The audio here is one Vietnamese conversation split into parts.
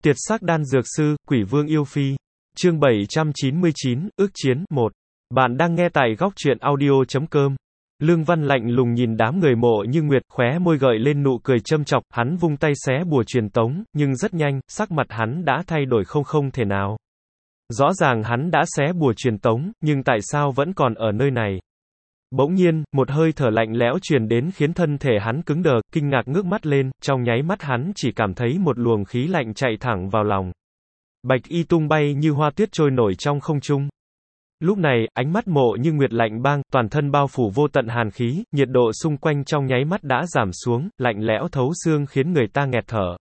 Tiệt sắc đan dược sư, Quỷ Vương yêu phi. Chương 799, ước chiến, 1. Bạn đang nghe tại góc truyện audio.com. Lương Văn lạnh lùng nhìn đám người Mộ Như Nguyệt, khóe môi gợi lên nụ cười châm chọc, hắn vung tay xé bùa truyền tống, nhưng rất nhanh, sắc mặt hắn đã thay đổi không thể nào. Rõ ràng hắn đã xé bùa truyền tống, nhưng tại sao vẫn còn ở nơi này? Bỗng nhiên, một hơi thở lạnh lẽo truyền đến khiến thân thể hắn cứng đờ, kinh ngạc ngước mắt lên, trong nháy mắt hắn chỉ cảm thấy một luồng khí lạnh chạy thẳng vào lòng. Bạch y tung bay như hoa tuyết trôi nổi trong không trung. Lúc này, ánh mắt Mộ Như Nguyệt lạnh băng, toàn thân bao phủ vô tận hàn khí, nhiệt độ xung quanh trong nháy mắt đã giảm xuống, lạnh lẽo thấu xương khiến người ta nghẹt thở.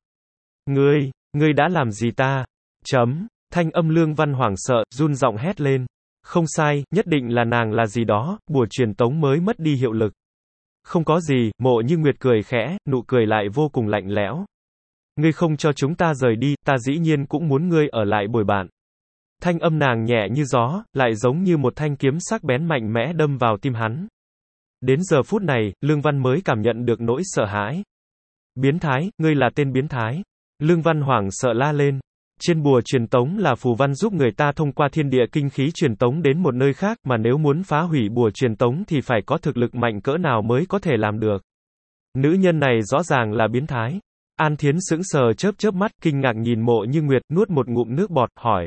Ngươi đã làm gì ta? Thanh âm Lương Văn hoảng sợ, run giọng hét lên. Không sai, nhất định là nàng là gì đó, bùa truyền tống mới mất đi hiệu lực. Không có gì, Mộ Như Nguyệt cười khẽ, nụ cười lại vô cùng lạnh lẽo. Ngươi không cho chúng ta rời đi, ta dĩ nhiên cũng muốn ngươi ở lại bồi bạn. Thanh âm nàng nhẹ như gió, lại giống như một thanh kiếm sắc bén mạnh mẽ đâm vào tim hắn. Đến giờ phút này, Lương Văn mới cảm nhận được nỗi sợ hãi. Biến thái, ngươi là tên biến thái. Lương Văn hoảng sợ la lên. Trên bùa truyền tống là phù văn giúp người ta thông qua thiên địa kinh khí truyền tống đến một nơi khác, mà nếu muốn phá hủy bùa truyền tống thì phải có thực lực mạnh cỡ nào mới có thể làm được. Nữ nhân này rõ ràng là biến thái. An Thiến sững sờ chớp mắt, kinh ngạc nhìn Mộ Như Nguyệt, nuốt một ngụm nước bọt, hỏi.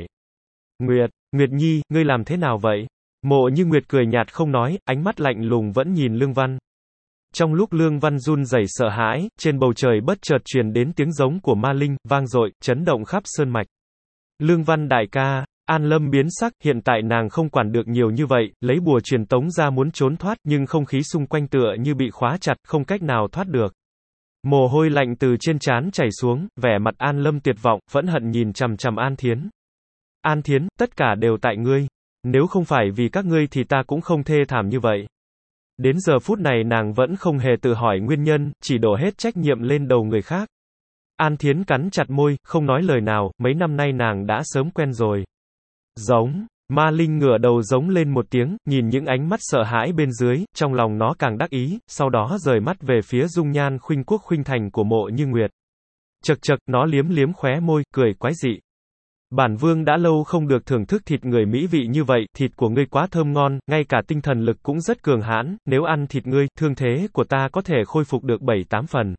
Nguyệt Nhi, ngươi làm thế nào vậy? Mộ Như Nguyệt cười nhạt không nói, ánh mắt lạnh lùng vẫn nhìn Lương Văn. Trong lúc Lương Văn run rẩy sợ hãi, trên bầu trời bất chợt truyền đến tiếng giống của ma linh, vang dội, chấn động khắp sơn mạch. Lương Văn đại ca, An Lâm biến sắc, hiện tại nàng không quản được nhiều như vậy, lấy bùa truyền tống ra muốn trốn thoát, nhưng không khí xung quanh tựa như bị khóa chặt, không cách nào thoát được. Mồ hôi lạnh từ trên trán chảy xuống, vẻ mặt An Lâm tuyệt vọng, phẫn hận nhìn chằm chằm An Thiến. An Thiến, tất cả đều tại ngươi. Nếu không phải vì các ngươi thì ta cũng không thê thảm như vậy. Đến giờ phút này nàng vẫn không hề tự hỏi nguyên nhân, chỉ đổ hết trách nhiệm lên đầu người khác. An Thiến cắn chặt môi, không nói lời nào, mấy năm nay nàng đã sớm quen rồi. Giống, ma linh ngửa đầu giống lên một tiếng, nhìn những ánh mắt sợ hãi bên dưới, trong lòng nó càng đắc ý, sau đó rời mắt về phía dung nhan khuynh quốc khuynh thành của Mộ Như Nguyệt. Chậc, nó liếm khóe môi, cười quái dị. Bản vương đã lâu không được thưởng thức thịt người mỹ vị như vậy, thịt của ngươi quá thơm ngon, ngay cả tinh thần lực cũng rất cường hãn, nếu ăn thịt ngươi, thương thế của ta có thể khôi phục được 7-8 phần.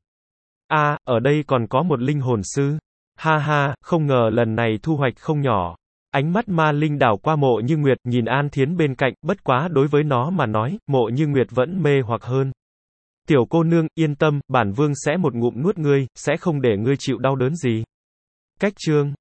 Ở đây còn có một linh hồn sư. Ha, không ngờ lần này thu hoạch không nhỏ. Ánh mắt ma linh đảo qua Mộ Như Nguyệt, nhìn An Thiến bên cạnh, bất quá đối với nó mà nói, Mộ Như Nguyệt vẫn mê hoặc hơn. Tiểu cô nương, yên tâm, bản vương sẽ một ngụm nuốt ngươi, sẽ không để ngươi chịu đau đớn gì. Cách chương